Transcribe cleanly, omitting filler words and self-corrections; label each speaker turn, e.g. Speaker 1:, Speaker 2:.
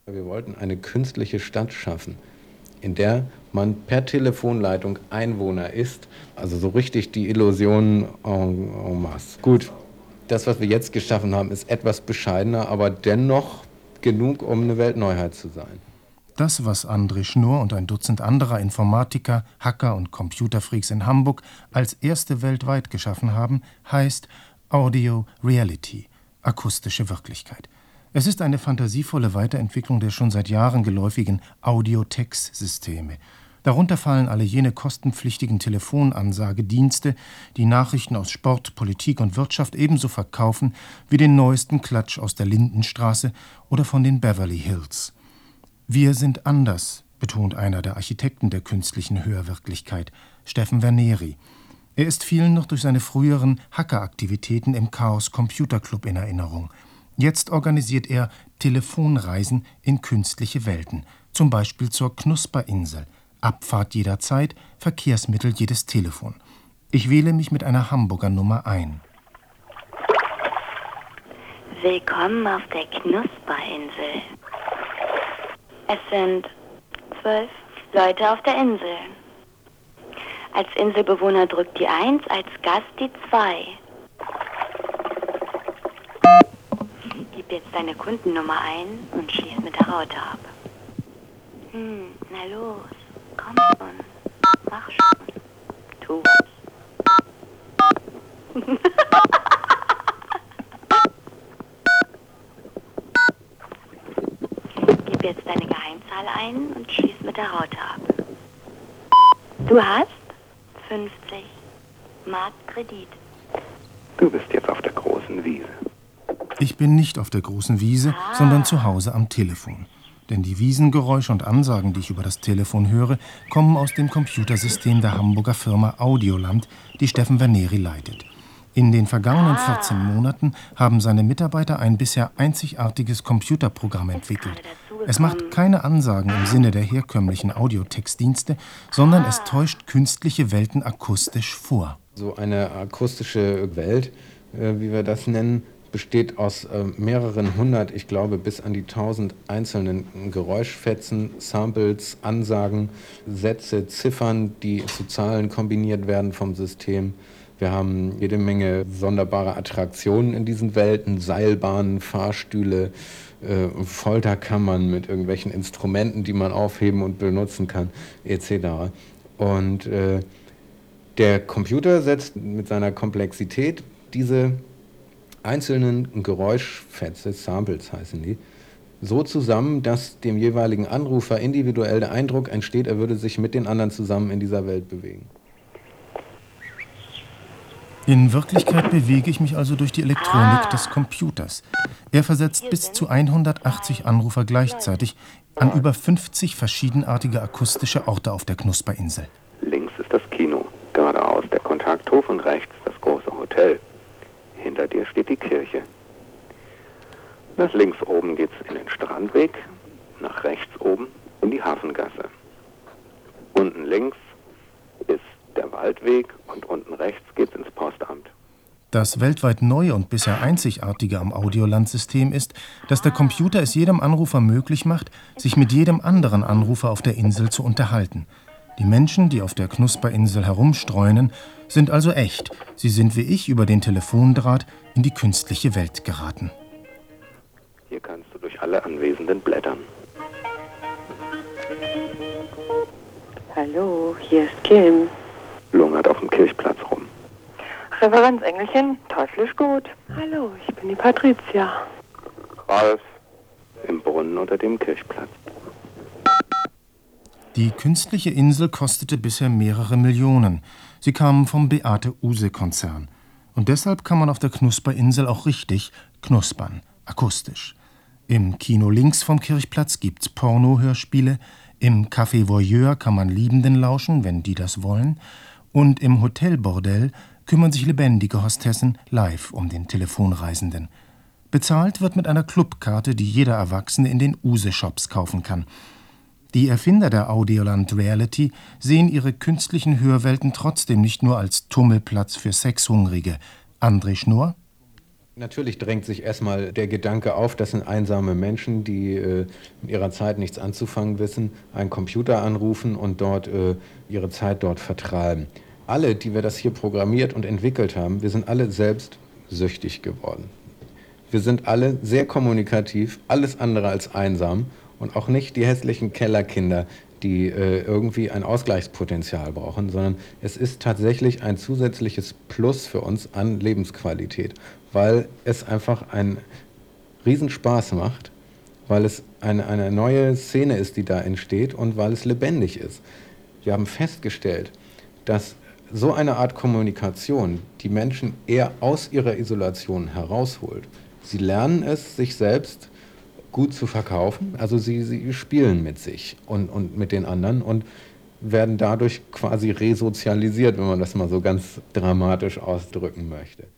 Speaker 1: Wir wollten eine künstliche Stadt schaffen, in der man per Telefonleitung Einwohner ist. Also so richtig die Illusion en masse. Gut, das, was wir jetzt geschaffen haben, ist etwas bescheidener, aber dennoch genug, um eine Weltneuheit zu sein.
Speaker 2: Das, was André Schnurr und ein Dutzend anderer Informatiker, Hacker und Computerfreaks in Hamburg als erste weltweit geschaffen haben, heißt Audio Reality, akustische Wirklichkeit. Es ist eine fantasievolle Weiterentwicklung der schon seit Jahren geläufigen Audiotex-Systeme. Darunter fallen alle jene kostenpflichtigen Telefonansagedienste, die Nachrichten aus Sport, Politik und Wirtschaft ebenso verkaufen wie den neuesten Klatsch aus der Lindenstraße oder von den Beverly Hills. Wir sind anders, betont einer der Architekten der künstlichen Hörwirklichkeit, Steffen Verneri. Er ist vielen noch durch seine früheren Hackeraktivitäten im Chaos Computer Club in Erinnerung. Jetzt organisiert er Telefonreisen in künstliche Welten, zum Beispiel zur Knusperinsel. Abfahrt jederzeit, Verkehrsmittel jedes Telefon. Ich wähle mich mit einer Hamburger Nummer ein.
Speaker 3: Willkommen auf der Knusperinsel. Es sind 12 Leute auf der Insel. Als Inselbewohner drückt die 1, als Gast die 2. Gib jetzt deine Kundennummer ein und schließ mit der Raute ab. Na los, komm schon, mach schon, tu's. Gib jetzt deine Geheimzahl ein und schließ mit der Raute ab. Du hast 50 Mark Kredit.
Speaker 4: Du bist jetzt auf der großen Wiese.
Speaker 2: Ich bin nicht auf der großen Wiese, sondern zu Hause am Telefon. Denn die Wiesengeräusche und Ansagen, die ich über das Telefon höre, kommen aus dem Computersystem der Hamburger Firma Audioland, die Steffen Verneri leitet. In den vergangenen 14 Monaten haben seine Mitarbeiter ein bisher einzigartiges Computerprogramm entwickelt. Es macht keine Ansagen im Sinne der herkömmlichen Audiotextdienste, sondern es täuscht künstliche Welten akustisch vor.
Speaker 1: So eine akustische Welt, wie wir das nennen, besteht aus mehreren hundert, ich glaube bis an die 1000 einzelnen Geräuschfetzen, Samples, Ansagen, Sätze, Ziffern, die zu Zahlen kombiniert werden vom System. Wir haben jede Menge sonderbare Attraktionen in diesen Welten, Seilbahnen, Fahrstühle, Folterkammern mit irgendwelchen Instrumenten, die man aufheben und benutzen kann, etc. Und der Computer setzt mit seiner Komplexität diese einzelnen Geräuschfetze, Samples heißen die, so zusammen, dass dem jeweiligen Anrufer individuell der Eindruck entsteht, er würde sich mit den anderen zusammen in dieser Welt bewegen.
Speaker 2: In Wirklichkeit bewege ich mich also durch die Elektronik des Computers. Er versetzt bis zu 180 Anrufer gleichzeitig an über 50 verschiedenartige akustische Orte auf der Knusperinsel.
Speaker 4: Links ist das Kino, geradeaus der Kontakthof und rechts das große Hotel. Hinter dir steht die Kirche. Nach links oben geht's in den Strandweg, nach rechts oben in die Hafengasse. Unten links ist der Waldweg und unten rechts geht's ins Postamt.
Speaker 2: Das weltweit Neue und bisher Einzigartige am Audioland-System ist, dass der Computer es jedem Anrufer möglich macht, sich mit jedem anderen Anrufer auf der Insel zu unterhalten. Die Menschen, die auf der Knusperinsel herumstreunen, sind also echt. Sie sind wie ich über den Telefondraht in die künstliche Welt geraten.
Speaker 4: Hier kannst du durch alle Anwesenden blättern.
Speaker 5: Hallo, hier ist Kim.
Speaker 4: Lungert auf dem Kirchplatz rum.
Speaker 5: Reverenz Engelchen, teuflisch gut. Hallo, ich bin die Patricia.
Speaker 4: Ralf. Im Brunnen unter dem Kirchplatz.
Speaker 2: Die künstliche Insel kostete bisher mehrere Millionen. Sie kamen vom Beate-Uhse-Konzern. Und deshalb kann man auf der Knusperinsel auch richtig knuspern, akustisch. Im Kino links vom Kirchplatz gibt's Porno-Hörspiele, im Café Voyeur kann man Liebenden lauschen, wenn die das wollen, und im Hotel Bordell kümmern sich lebendige Hostessen live um den Telefonreisenden. Bezahlt wird mit einer Clubkarte, die jeder Erwachsene in den Uhse-Shops kaufen kann. Die Erfinder der Audioland Reality sehen ihre künstlichen Hörwelten trotzdem nicht nur als Tummelplatz für Sexhungrige. André Schnurr?
Speaker 1: Natürlich drängt sich erstmal der Gedanke auf, das sind einsame Menschen, die in ihrer Zeit nichts anzufangen wissen, einen Computer anrufen und dort ihre Zeit dort vertreiben. Alle, die wir das hier programmiert und entwickelt haben, wir sind alle selbst süchtig geworden. Wir sind alle sehr kommunikativ, alles andere als einsam und auch nicht die hässlichen Kellerkinder, die irgendwie ein Ausgleichspotenzial brauchen, sondern es ist tatsächlich ein zusätzliches Plus für uns an Lebensqualität, weil es einfach einen Riesenspaß macht, weil es eine neue Szene ist, die da entsteht und weil es lebendig ist. Wir haben festgestellt, dass so eine Art Kommunikation die Menschen eher aus ihrer Isolation herausholt. Sie lernen es, sich selbst gut zu verkaufen, also sie spielen mit sich und mit den anderen und werden dadurch quasi resozialisiert, wenn man das mal so ganz dramatisch ausdrücken möchte.